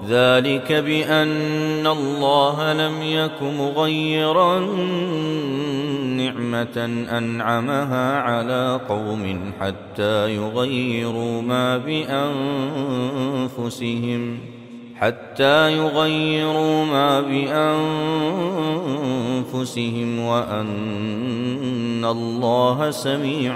ذلك بأن الله لم يك مغيرا نعمة أنعمها على قوم حتى يغيروا ما بأنفسهم وأن الله سميع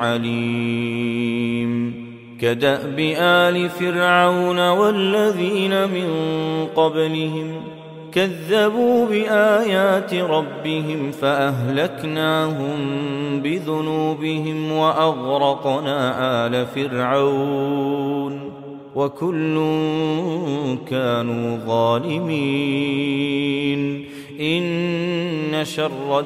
عليم. كدأب آل فرعون والذين من قبلهم كذبوا بآيات ربهم فأهلكناهم بذنوبهم وأغرقنا آل فرعون وكل كانوا ظالمين. إن شر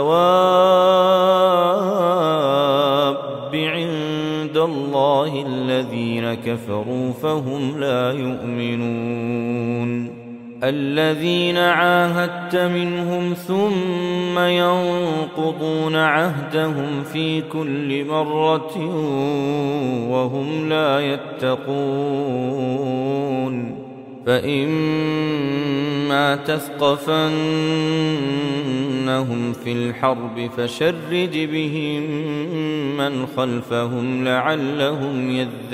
الدواب عند الله الذين كفروا فهم لا يؤمنون. الذين عاهدت منهم ثم ينقضون عهدهم في كل مرة وهم لا يتقون. فإما تثقفنهم في الحرب فشرد بهم من خلفهم لعلهم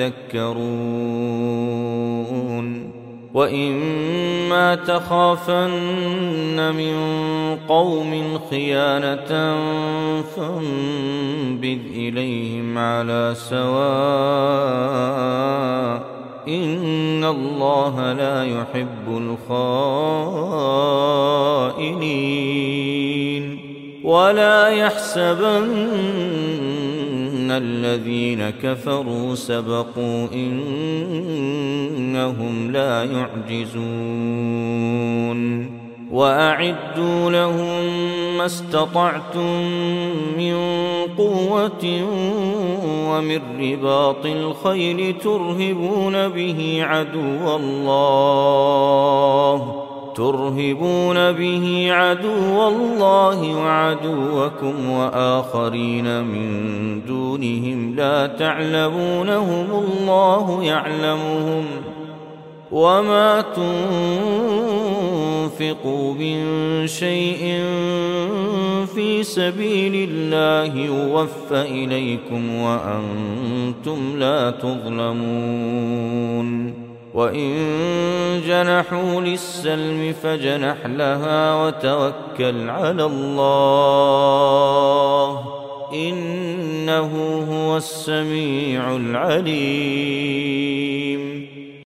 يذكرون. وإما تخافن من قوم خيانة فانبذ إليهم على سواء إن الله لا يحب الخائنين. ولا يحسبن الذين كفروا سبقوا إنهم لا يعجزون. وأعدوا لهم ما استطعتم من قوة ومن رباط الخيل ترهبون به عدو الله وعدوكم وآخرين من دونهم لا تعلمونهم الله يعلمهم. وما تنفقوا من شيء في سبيل الله يوفى إليكم وأنتم لا تظلمون. وإن جنحوا للسلم فاجنح لها وتوكل على الله إنه هو السميع العليم.